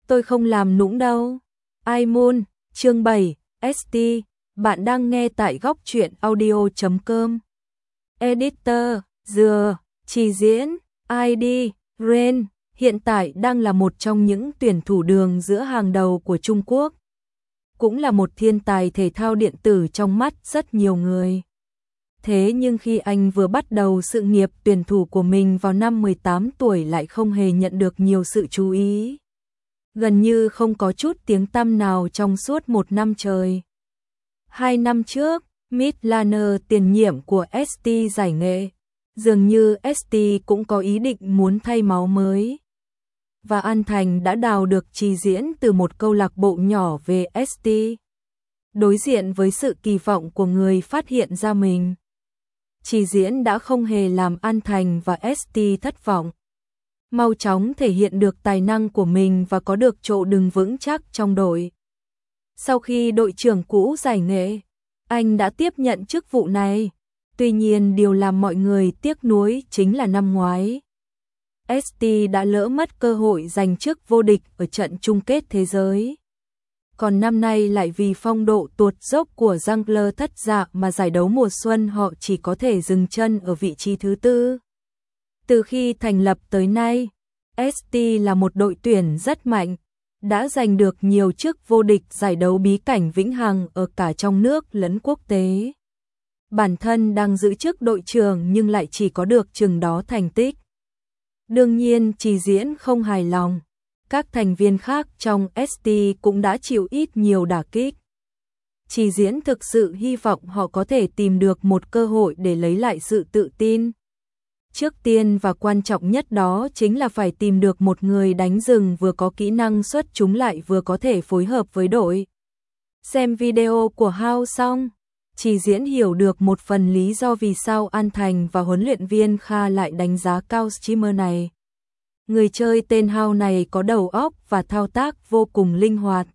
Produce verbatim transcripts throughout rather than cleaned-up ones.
Tôi không làm nũng đâu. iMoon, chương bảy, ét tê, bạn đang nghe tại góc truyện audio chấm com. Editor, Dừa, Chỉ diễn, i đê, Ren, hiện tại đang là một trong những tuyển thủ đường giữa hàng đầu của Trung Quốc. Cũng là một thiên tài thể thao điện tử trong mắt rất nhiều người. Thế nhưng khi anh vừa bắt đầu sự nghiệp tuyển thủ của mình vào năm mười tám tuổi lại không hề nhận được nhiều sự chú ý. Gần như không có chút tiếng tăm nào trong suốt một năm trời. Hai năm trước, Midlaner tiền nhiệm của ét tê giải nghệ. Dường như ét tê cũng có ý định muốn thay máu mới. Và An Thành đã đào được Chỉ Diễn từ một câu lạc bộ nhỏ về ét tê. Đối diện với sự kỳ vọng của người phát hiện ra mình, Chỉ Diễn đã không hề làm An Thành và ét tê thất vọng. Mau chóng thể hiện được tài năng của mình và có được chỗ đứng vững chắc trong đội. Sau khi đội trưởng cũ giải nghệ, anh đã tiếp nhận chức vụ này. Tuy nhiên điều làm mọi người tiếc nuối chính là năm ngoái, ét tê đã lỡ mất cơ hội giành chức vô địch ở trận chung kết thế giới. Còn năm nay lại vì phong độ tuột dốc của Jungler thất dạ mà giải đấu mùa xuân họ chỉ có thể dừng chân ở vị trí thứ tư. Từ khi thành lập tới nay, ét tê là một đội tuyển rất mạnh, đã giành được nhiều chức vô địch giải đấu bí cảnh vĩnh hằng ở cả trong nước lẫn quốc tế. Bản thân đang giữ chức đội trưởng nhưng lại chỉ có được chừng đó thành tích. Đương nhiên Chỉ Diễn không hài lòng. Các thành viên khác trong ét tê cũng đã chịu ít nhiều đả kích. Chỉ Diễn thực sự hy vọng họ có thể tìm được một cơ hội để lấy lại sự tự tin. Trước tiên và quan trọng nhất đó chính là phải tìm được một người đánh rừng vừa có kỹ năng xuất chúng lại vừa có thể phối hợp với đội. Xem video của Hao xong, Chỉ Diễn hiểu được một phần lý do vì sao An Thành và huấn luyện viên Kha lại đánh giá cao streamer này. Người chơi tên Hao này có đầu óc và thao tác vô cùng linh hoạt.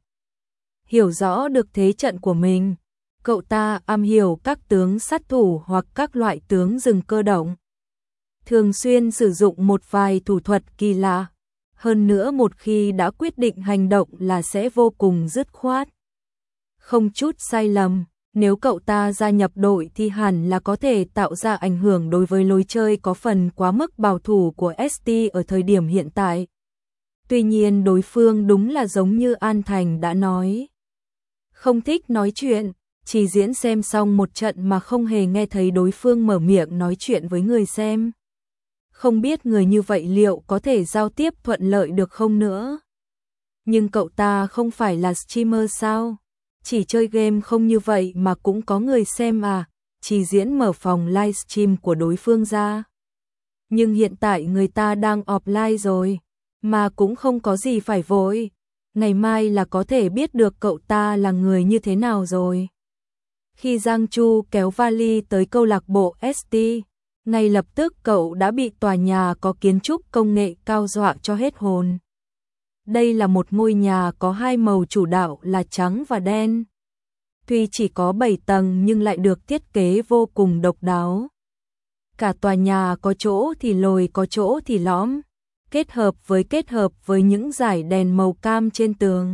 Hiểu rõ được thế trận của mình, cậu ta am hiểu các tướng sát thủ hoặc các loại tướng rừng cơ động. Thường xuyên sử dụng một vài thủ thuật kỳ lạ. Hơn nữa một khi đã quyết định hành động là sẽ vô cùng dứt khoát. Không chút sai lầm, nếu cậu ta gia nhập đội thì hẳn là có thể tạo ra ảnh hưởng đối với lối chơi có phần quá mức bảo thủ của ét tê ở thời điểm hiện tại. Tuy nhiên đối phương đúng là giống như An Thành đã nói. Không thích nói chuyện, Chỉ Diễn xem xong một trận mà không hề nghe thấy đối phương mở miệng nói chuyện với người xem. Không biết người như vậy liệu có thể giao tiếp thuận lợi được không nữa. Nhưng cậu ta không phải là streamer sao? Chỉ chơi game không như vậy mà cũng có người xem à? Chỉ Diễn mở phòng livestream của đối phương ra. Nhưng hiện tại người ta đang offline rồi, mà cũng không có gì phải vội. Ngày mai là có thể biết được cậu ta là người như thế nào rồi. Khi Giang Chu kéo vali tới câu lạc bộ ét tê, ngay lập tức cậu đã bị tòa nhà có kiến trúc công nghệ cao dọa cho hết hồn. Đây là một ngôi nhà có hai màu chủ đạo là trắng và đen. Tuy chỉ có bảy tầng nhưng lại được thiết kế vô cùng độc đáo. Cả tòa nhà có chỗ thì lồi có chỗ thì lõm, kết hợp với kết hợp với những dải đèn màu cam trên tường,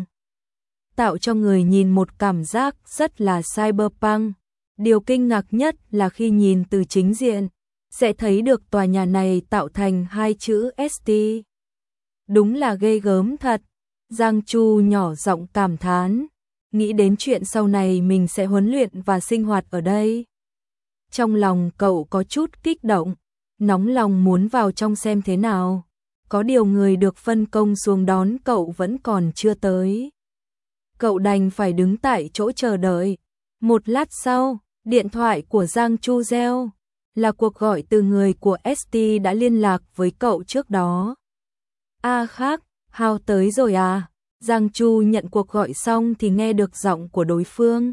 tạo cho người nhìn một cảm giác rất là cyberpunk. Điều kinh ngạc nhất là khi nhìn từ chính diện, sẽ thấy được tòa nhà này tạo thành hai chữ ét tê. Đúng là ghê gớm thật. Giang Chu nhỏ giọng cảm thán, nghĩ đến chuyện sau này mình sẽ huấn luyện và sinh hoạt ở đây. Trong lòng cậu có chút kích động, nóng lòng muốn vào trong xem thế nào. Có điều người được phân công xuống đón cậu vẫn còn chưa tới. Cậu đành phải đứng tại chỗ chờ đợi. Một lát sau, điện thoại của Giang Chu reo, là cuộc gọi từ người của ét tê đã liên lạc với cậu trước đó. A à khác, Hao tới rồi à? Giang Chu nhận cuộc gọi xong thì nghe được giọng của đối phương.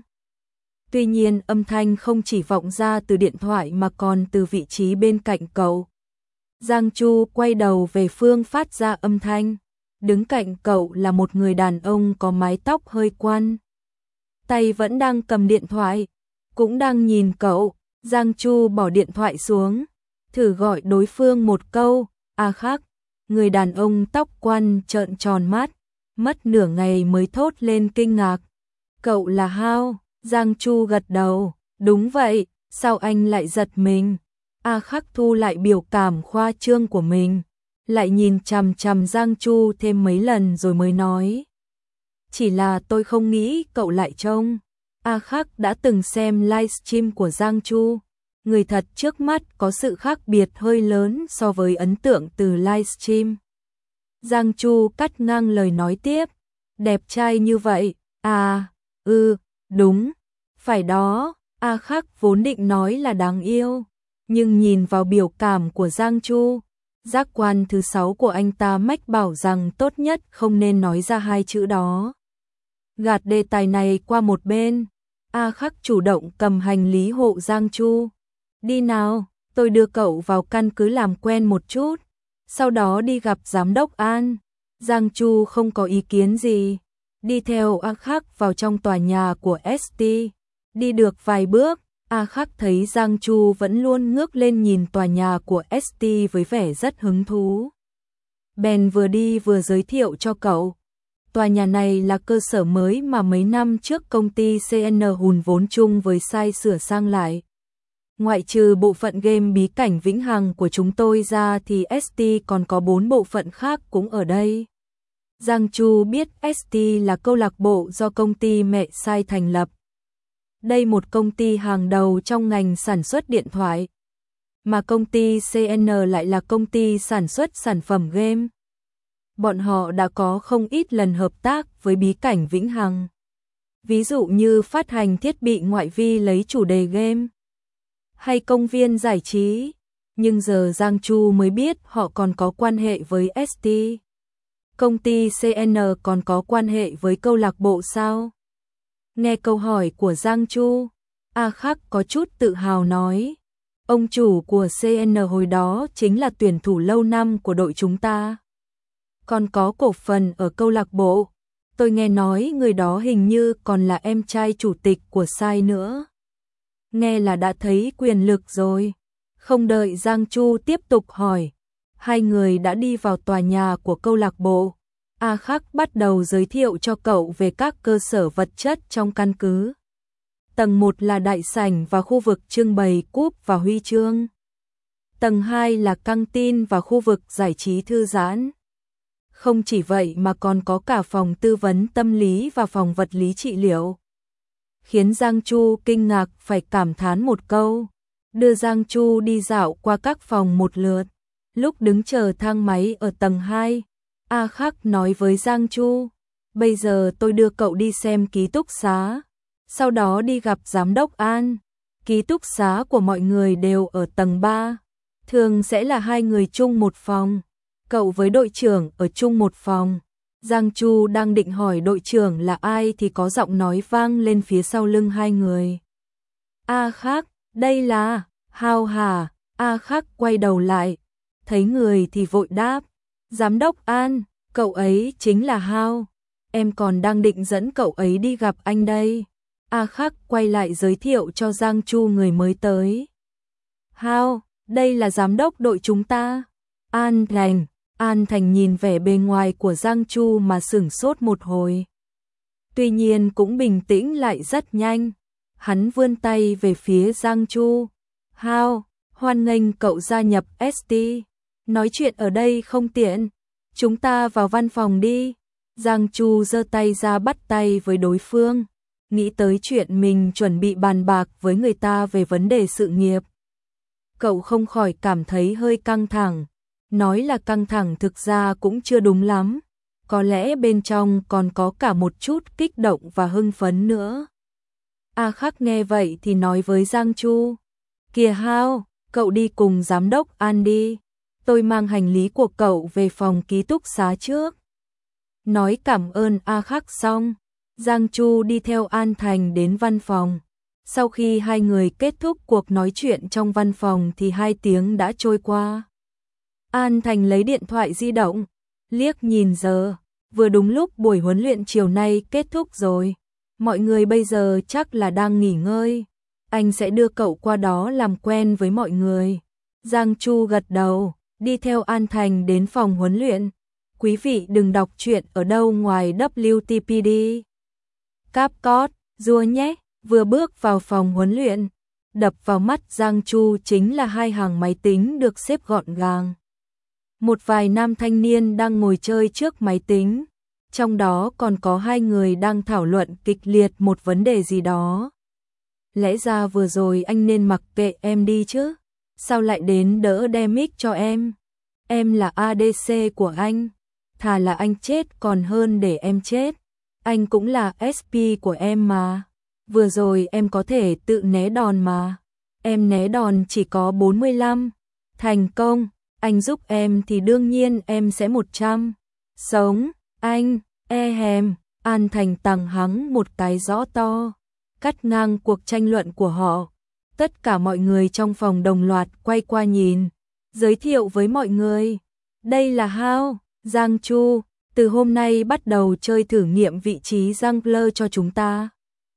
Tuy nhiên âm thanh không chỉ vọng ra từ điện thoại mà còn từ vị trí bên cạnh cậu. Giang Chu quay đầu về phương phát ra âm thanh. Đứng cạnh cậu là một người đàn ông có mái tóc hơi quăn. Tay vẫn đang cầm điện thoại, cũng đang nhìn cậu. Giang Chu bỏ điện thoại xuống, thử gọi đối phương một câu. A à khác, người đàn ông tóc quăn trợn tròn mắt, mất nửa ngày mới thốt lên kinh ngạc. Cậu là Hao? Giang Chu gật đầu, đúng vậy, sao anh lại giật mình? A Khắc thu lại biểu cảm khoa trương của mình, lại nhìn chằm chằm Giang Chu thêm mấy lần rồi mới nói. Chỉ là tôi không nghĩ cậu lại trông. A Khắc đã từng xem livestream của Giang Chu. Người thật trước mắt có sự khác biệt hơi lớn so với ấn tượng từ livestream. Giang Chu cắt ngang lời nói tiếp. Đẹp trai như vậy, à, ừ, đúng, phải đó. A Khắc vốn định nói là đáng yêu, nhưng nhìn vào biểu cảm của Giang Chu, giác quan thứ sáu của anh ta mách bảo rằng tốt nhất không nên nói ra hai chữ đó. Gạt đề tài này qua một bên, A Khắc chủ động cầm hành lý hộ Giang Chu. Đi nào, tôi đưa cậu vào căn cứ làm quen một chút, sau đó đi gặp giám đốc An. Giang Chu không có ý kiến gì, đi theo A Khắc vào trong tòa nhà của ét tê. Đi được vài bước, A Khắc thấy Giang Chu vẫn luôn ngước lên nhìn tòa nhà của ét tê với vẻ rất hứng thú. Bèn vừa đi vừa giới thiệu cho cậu. Tòa nhà này là cơ sở mới mà mấy năm trước công ty xê en hùn vốn chung với Sai sửa sang lại. Ngoại trừ bộ phận game bí cảnh vĩnh hằng của chúng tôi ra thì ét tê còn có bốn bộ phận khác cũng ở đây. Giang Chu biết ét tê là câu lạc bộ do công ty mẹ Sai thành lập. Đây một công ty hàng đầu trong ngành sản xuất điện thoại, mà công ty xê en lại là công ty sản xuất sản phẩm game. Bọn họ đã có không ít lần hợp tác với bí cảnh vĩnh hằng. Ví dụ như phát hành thiết bị ngoại vi lấy chủ đề game, hay công viên giải trí. Nhưng giờ Giang Chu mới biết họ còn có quan hệ với ét tê. Công ty xê en còn có quan hệ với câu lạc bộ sao? Nghe câu hỏi của Giang Chu, A Khắc có chút tự hào nói. Ông chủ của xê en hồi đó chính là tuyển thủ lâu năm của đội chúng ta. Còn có cổ phần ở câu lạc bộ. Tôi nghe nói người đó hình như còn là em trai chủ tịch của Sai nữa. Nghe là đã thấy quyền lực rồi. Không đợi Giang Chu tiếp tục hỏi, hai người đã đi vào tòa nhà của câu lạc bộ. A Khắc bắt đầu giới thiệu cho cậu về các cơ sở vật chất trong căn cứ. Tầng một là đại sảnh và khu vực trưng bày cúp và huy chương. Tầng hai là căng tin và khu vực giải trí thư giãn. Không chỉ vậy mà còn có cả phòng tư vấn tâm lý và phòng vật lý trị liệu. Khiến Giang Chu kinh ngạc phải cảm thán một câu. Đưa Giang Chu đi dạo qua các phòng một lượt. Lúc đứng chờ thang máy ở tầng hai, A Khắc nói với Giang Chu, bây giờ tôi đưa cậu đi xem ký túc xá, sau đó đi gặp giám đốc An. Ký túc xá của mọi người đều ở tầng ba, thường sẽ là hai người chung một phòng. Cậu với đội trưởng ở chung một phòng. Giang Chu đang định hỏi đội trưởng là ai thì có giọng nói vang lên phía sau lưng hai người. A Khắc, đây là Hao hả? A Khắc quay đầu lại, thấy người thì vội đáp, giám đốc An, cậu ấy chính là Hao. Em còn đang định dẫn cậu ấy đi gặp anh đây. A Khắc quay lại giới thiệu cho Giang Chu người mới tới. Hao, đây là giám đốc đội chúng ta. An Thành. An Thành nhìn vẻ bề ngoài của Giang Chu mà sửng sốt một hồi. Tuy nhiên cũng bình tĩnh lại rất nhanh. Hắn vươn tay về phía Giang Chu. Hao, hoan nghênh cậu gia nhập ét tê. Nói chuyện ở đây không tiện. Chúng ta vào văn phòng đi. Giang Chu giơ tay ra bắt tay với đối phương. Nghĩ tới chuyện mình chuẩn bị bàn bạc với người ta về vấn đề sự nghiệp. Cậu không khỏi cảm thấy hơi căng thẳng. Nói là căng thẳng thực ra cũng chưa đúng lắm. Có lẽ bên trong còn có cả một chút kích động và hưng phấn nữa. A Khắc nghe vậy thì nói với Giang Chu. Kìa Hao, cậu đi cùng giám đốc An đi. Tôi mang hành lý của cậu về phòng ký túc xá trước. Nói cảm ơn A Khắc xong, Giang Chu đi theo An Thành đến văn phòng. Sau khi hai người kết thúc cuộc nói chuyện trong văn phòng thì hai tiếng đã trôi qua. An Thành lấy điện thoại di động, liếc nhìn giờ, vừa đúng lúc buổi huấn luyện chiều nay kết thúc rồi. Mọi người bây giờ chắc là đang nghỉ ngơi. Anh sẽ đưa cậu qua đó làm quen với mọi người. Giang Chu gật đầu, đi theo An Thành đến phòng huấn luyện. Quý vị đừng đọc truyện ở đâu ngoài W T P D. Capcom, rùa nhé, vừa bước vào phòng huấn luyện. Đập vào mắt Giang Chu chính là hai hàng máy tính được xếp gọn gàng. Một vài nam thanh niên đang ngồi chơi trước máy tính. Trong đó còn có hai người đang thảo luận kịch liệt một vấn đề gì đó. Lẽ ra vừa rồi anh nên mặc kệ em đi chứ. Sao lại đến đỡ đem mic cho em? Em là A D C của anh. Thà là anh chết còn hơn để em chết. Anh cũng là S P của em mà. Vừa rồi em có thể tự né đòn mà. Em né đòn chỉ có bốn mươi lăm. Thành công, anh giúp em thì đương nhiên em sẽ một trăm. Sống, anh, e hèm, An Thành tằng hắng một cái rõ to. Cắt ngang cuộc tranh luận của họ. Tất cả mọi người trong phòng đồng loạt quay qua nhìn. Giới thiệu với mọi người. Đây là Hao, Giang Chu. Từ hôm nay bắt đầu chơi thử nghiệm vị trí jungler cho chúng ta.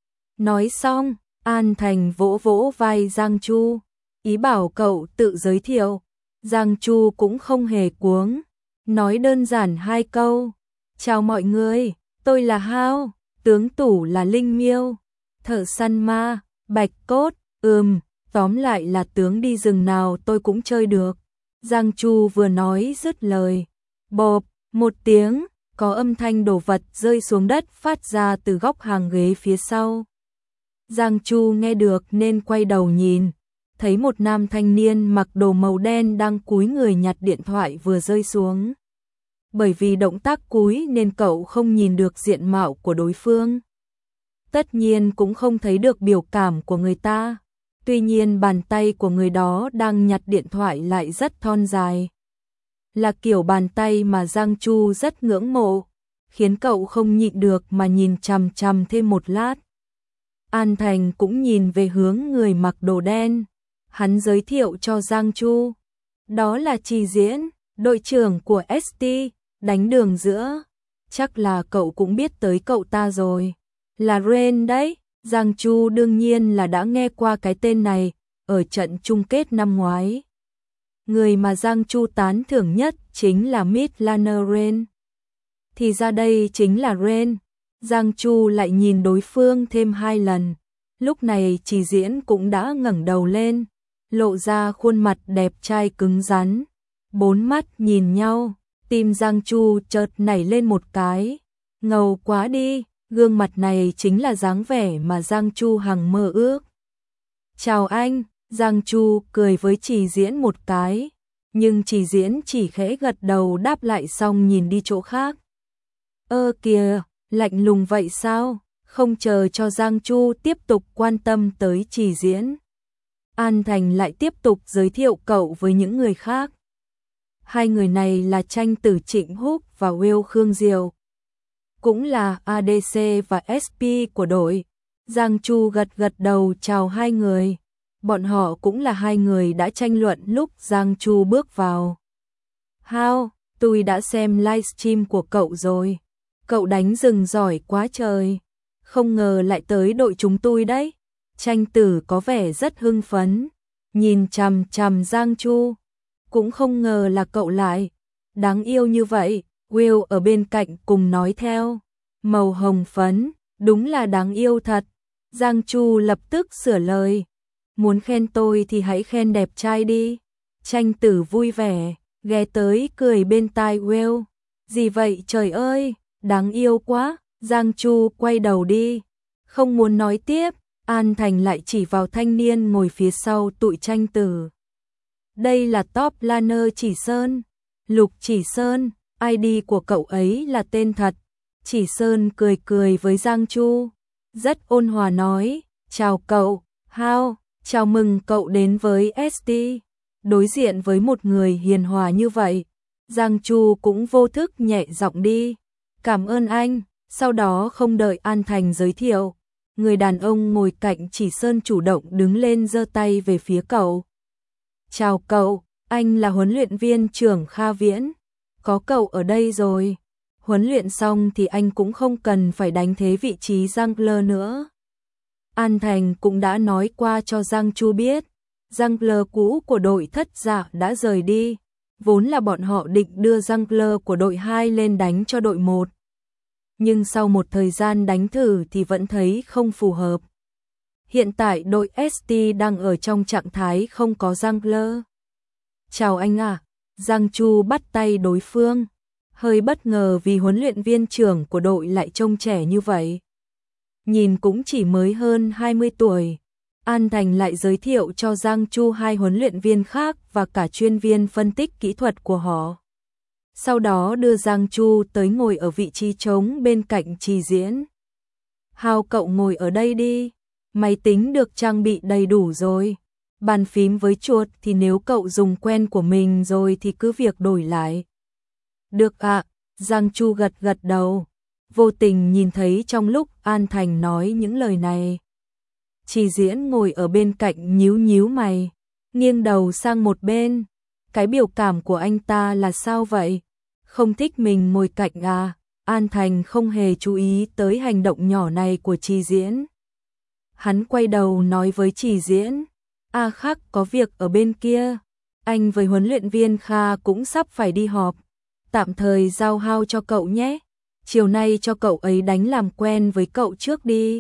Nói xong, An Thành vỗ vỗ vai Giang Chu. Ý bảo cậu tự giới thiệu. Giang Chu cũng không hề cuống. Nói đơn giản hai câu. Chào mọi người, tôi là Hao, tướng tủ là Linh Miêu, thợ săn ma, Bạch Cốt, ừm, tóm lại là tướng đi rừng nào tôi cũng chơi được. Giang Chu vừa nói dứt lời. Bộp, một tiếng, có âm thanh đồ vật rơi xuống đất phát ra từ góc hàng ghế phía sau. Giang Chu nghe được nên quay đầu nhìn, thấy một nam thanh niên mặc đồ màu đen đang cúi người nhặt điện thoại vừa rơi xuống. Bởi vì động tác cúi nên cậu không nhìn được diện mạo của đối phương. Tất nhiên cũng không thấy được biểu cảm của người ta. Tuy nhiên bàn tay của người đó đang nhặt điện thoại lại rất thon dài. Là kiểu bàn tay mà Giang Chu rất ngưỡng mộ, khiến cậu không nhịn được mà nhìn chằm chằm thêm một lát. An Thành cũng nhìn về hướng người mặc đồ đen. Hắn giới thiệu cho Giang Chu. Đó là Trì Diễn, đội trưởng của S T, đánh đường giữa. Chắc là cậu cũng biết tới cậu ta rồi. Là Ren đấy. Giang Chu đương nhiên là đã nghe qua cái tên này ở trận chung kết năm ngoái. Người mà Giang Chu tán thưởng nhất chính là Midlaner Ren. Thì ra đây chính là Ren. Giang Chu lại nhìn đối phương thêm hai lần. Lúc này Trì Diễn cũng đã ngẩng đầu lên, lộ ra khuôn mặt đẹp trai cứng rắn. Bốn mắt nhìn nhau, tim Giang Chu chợt nảy lên một cái. Ngầu quá đi, gương mặt này chính là dáng vẻ mà Giang Chu hằng mơ ước. Chào anh, Giang Chu cười với Trì Diễn một cái, nhưng Trì Diễn chỉ khẽ gật đầu đáp lại xong nhìn đi chỗ khác. Ơ kìa, lạnh lùng vậy sao? Không chờ cho Giang Chu tiếp tục quan tâm tới Trì Diễn. An Thành lại tiếp tục giới thiệu cậu với những người khác. Hai người này là tranh tử Trịnh Húc và Will Khương Diệu. Cũng là A D C và S P của đội. Giang Chu gật gật đầu chào hai người. Bọn họ cũng là hai người đã tranh luận lúc Giang Chu bước vào. Hao, tôi đã xem livestream của cậu rồi. Cậu đánh rừng giỏi quá trời. Không ngờ lại tới đội chúng tôi đấy. Tranh tử có vẻ rất hưng phấn. Nhìn chằm chằm Giang Chu. Cũng không ngờ là cậu lại. Đáng yêu như vậy. Will ở bên cạnh cùng nói theo. Màu hồng phấn, đúng là đáng yêu thật. Giang Chu lập tức sửa lời. Muốn khen tôi thì hãy khen đẹp trai đi. Tranh tử vui vẻ, ghé tới cười bên tai Will. Gì vậy trời ơi, đáng yêu quá. Giang Chu quay đầu đi. Không muốn nói tiếp, An Thành lại chỉ vào thanh niên ngồi phía sau tụi tranh tử. Đây là top laner Chỉ Sơn. Lục Chỉ Sơn, I D của cậu ấy là tên thật. Chỉ Sơn cười cười với Giang Chu. Rất ôn hòa nói, chào cậu, Hao, chào mừng cậu đến với S T. Đối diện với một người hiền hòa như vậy, Giang Chu cũng vô thức nhẹ giọng đi. Cảm ơn anh. Sau đó không đợi An Thành giới thiệu, người đàn ông ngồi cạnh Chỉ Sơn chủ động đứng lên giơ tay về phía cậu. Chào cậu, anh là huấn luyện viên trưởng Kha Viễn. Có cậu ở đây rồi. Huấn luyện xong thì anh cũng không cần phải đánh thế vị trí jungler nữa. An Thành cũng đã nói qua cho Giang Chu biết, jungler cũ của đội thất dạ đã rời đi. Vốn là bọn họ định đưa jungler của đội hai lên đánh cho đội một. Nhưng sau một thời gian đánh thử thì vẫn thấy không phù hợp. Hiện tại đội ét tê đang ở trong trạng thái không có jungler. Chào anh ạ, à. Giang Chu bắt tay đối phương. Hơi bất ngờ vì huấn luyện viên trưởng của đội lại trông trẻ như vậy. Nhìn cũng chỉ mới hơn hai mươi tuổi. An Thành lại giới thiệu cho Giang Chu hai huấn luyện viên khác và cả chuyên viên phân tích kỹ thuật của họ. Sau đó đưa Giang Chu tới ngồi ở vị trí trống bên cạnh Trì Diễn. Hào, cậu ngồi ở đây đi. Máy tính được trang bị đầy đủ rồi. Bàn phím với chuột thì nếu cậu dùng quen của mình rồi thì cứ việc đổi lại. Được ạ, à, Giang Chu gật gật đầu. Vô tình nhìn thấy trong lúc An Thành nói những lời này. Trì Diễn ngồi ở bên cạnh nhíu nhíu mày, nghiêng đầu sang một bên. Cái biểu cảm của anh ta là sao vậy? Không thích mình ngồi cạnh à? An Thành không hề chú ý tới hành động nhỏ này của Trì Diễn. Hắn quay đầu nói với Trì Diễn, A Khắc có việc ở bên kia, anh với huấn luyện viên Kha cũng sắp phải đi họp, tạm thời giao hao cho cậu nhé, chiều nay cho cậu ấy đánh làm quen với cậu trước đi.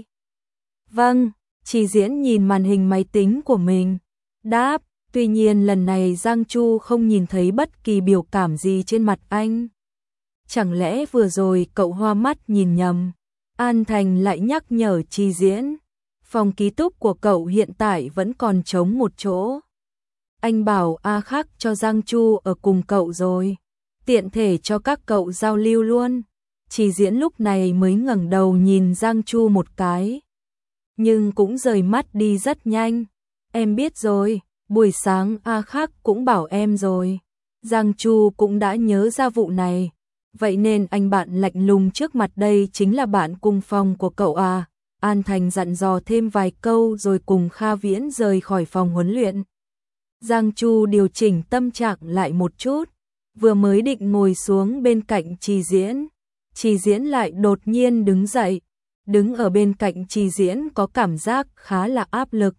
Vâng, Trì Diễn nhìn màn hình máy tính của mình, đáp, tuy nhiên lần này Giang Chu không nhìn thấy bất kỳ biểu cảm gì trên mặt anh. Chẳng lẽ vừa rồi cậu hoa mắt nhìn nhầm? An Thành lại nhắc nhở Trì Diễn. Phòng ký túc của cậu hiện tại vẫn còn trống một chỗ. Anh bảo A Khắc cho Giang Chu ở cùng cậu rồi. Tiện thể cho các cậu giao lưu luôn. Trì Diễn lúc này mới ngẩng đầu nhìn Giang Chu một cái. Nhưng cũng rời mắt đi rất nhanh. Em biết rồi, buổi sáng A Khắc cũng bảo em rồi. Giang Chu cũng đã nhớ ra vụ này. Vậy nên anh bạn lạnh lùng trước mặt đây chính là bạn cùng phòng của cậu à? An Thành dặn dò thêm vài câu rồi cùng Kha Viễn rời khỏi phòng huấn luyện. Giang Chu điều chỉnh tâm trạng lại một chút, vừa mới định ngồi xuống bên cạnh Trì Diễn. Trì Diễn lại đột nhiên đứng dậy, đứng ở bên cạnh Trì Diễn có cảm giác khá là áp lực.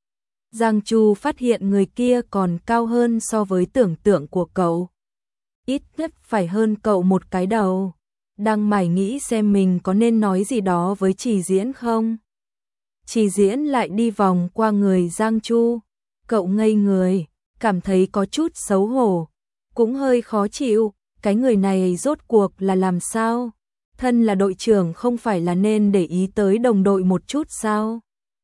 Giang Chu phát hiện người kia còn cao hơn so với tưởng tượng của cậu. Ít nhất phải hơn cậu một cái đầu. Đang mải nghĩ xem mình có nên nói gì đó với Trì Diễn không. Trì Diễn lại đi vòng qua người Giang Chu. Cậu ngây người, cảm thấy có chút xấu hổ, cũng hơi khó chịu. Cái người này rốt cuộc là làm sao? Thân là đội trưởng không phải là nên để ý tới đồng đội một chút sao?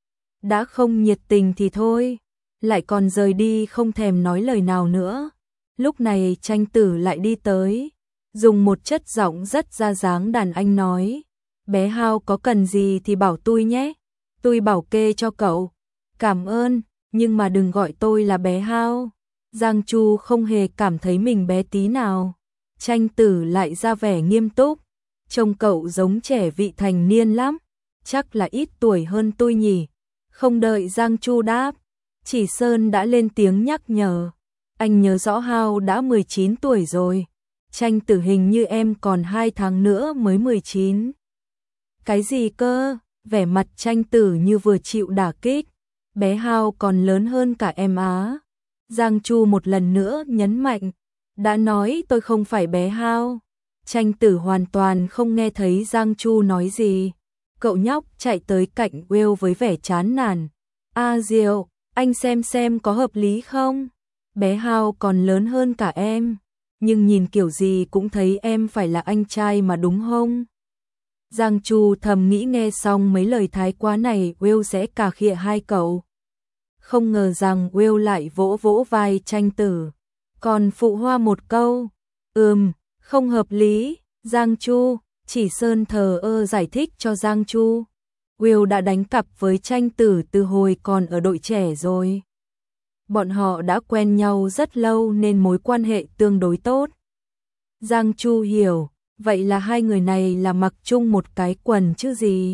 Đã không nhiệt tình thì thôi, lại còn rời đi không thèm nói lời nào nữa. Lúc này Tranh Tử lại đi tới, dùng một chất giọng rất ra dáng đàn anh nói, bé Hao có cần gì thì bảo tôi nhé, tôi bảo kê cho cậu. Cảm ơn, nhưng mà đừng gọi tôi là bé Hao. Giang Chu không hề cảm thấy mình bé tí nào. Tranh Tử lại ra vẻ nghiêm túc, trông cậu giống trẻ vị thành niên lắm, chắc là ít tuổi hơn tôi nhỉ. Không đợi Giang Chu đáp, Chỉ Sơn đã lên tiếng nhắc nhở. Anh nhớ rõ Hao đã mười chín tuổi rồi. Tranh Tử hình như em còn hai tháng nữa mới mười chín. Cái gì cơ? Vẻ mặt Tranh Tử như vừa chịu đả kích. Bé Hao còn lớn hơn cả em á. Giang Chu một lần nữa nhấn mạnh. Đã nói tôi không phải bé Hao. Tranh Tử hoàn toàn không nghe thấy Giang Chu nói gì. Cậu nhóc chạy tới cạnh Will với vẻ chán nản. A Diệu, anh xem xem có hợp lý không? Bé Hao còn lớn hơn cả em, nhưng nhìn kiểu gì cũng thấy em phải là anh trai mà đúng không? Giang Chu thầm nghĩ nghe xong mấy lời thái quá này Will sẽ cà khịa hai cậu. Không ngờ rằng Will lại vỗ vỗ vai Tranh Tử, còn phụ hoa một câu, ừm, không hợp lý. Giang Chu, Chỉ Sơn thờ ơ giải thích cho Giang Chu. Will đã đánh cặp với Tranh Tử từ hồi còn ở đội trẻ rồi. Bọn họ đã quen nhau rất lâu nên mối quan hệ tương đối tốt. Giang Chu hiểu, vậy là hai người này là mặc chung một cái quần chứ gì.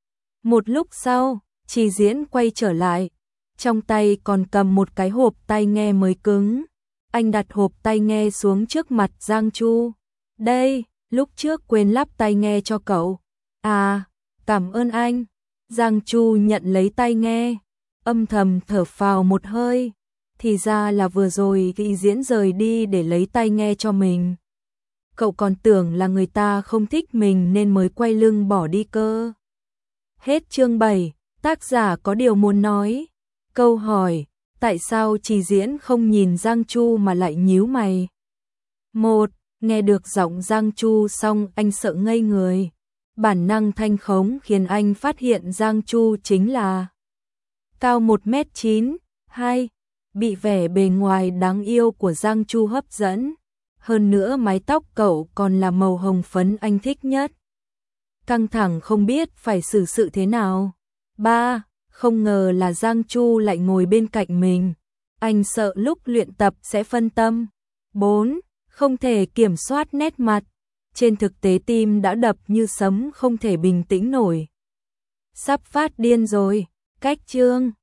Một lúc sau, Trì Diễn quay trở lại, trong tay còn cầm một cái hộp tai nghe mới cứng. Anh đặt hộp tai nghe xuống trước mặt Giang Chu. Đây, lúc trước quên lắp tai nghe cho cậu. À, cảm ơn anh. Giang Chu nhận lấy tai nghe, âm thầm thở phào một hơi. thì ra là vừa rồi Ghi Diễn rời đi để lấy tai nghe cho mình. Cậu còn tưởng là người ta không thích mình nên mới quay lưng bỏ đi cơ. Hết chương bảy, tác giả có điều muốn nói. Câu hỏi, tại sao Trì Diễn không nhìn Giang Chu mà lại nhíu mày? Một, nghe được giọng Giang Chu xong anh sợ ngây người. Bản năng thanh khống khiến anh phát hiện Giang Chu chính là cao một mét chín. Hai, bị vẻ bề ngoài đáng yêu của Giang Chu hấp dẫn. Hơn nữa mái tóc cậu còn là màu hồng phấn anh thích nhất. Căng thẳng không biết phải xử sự thế nào. Ba, không ngờ là Giang Chu lại ngồi bên cạnh mình. Anh sợ lúc luyện tập sẽ phân tâm. Bốn, không thể kiểm soát nét mặt. Trên thực tế tim đã đập như sấm không thể bình tĩnh nổi. Sắp phát điên rồi. Cách chương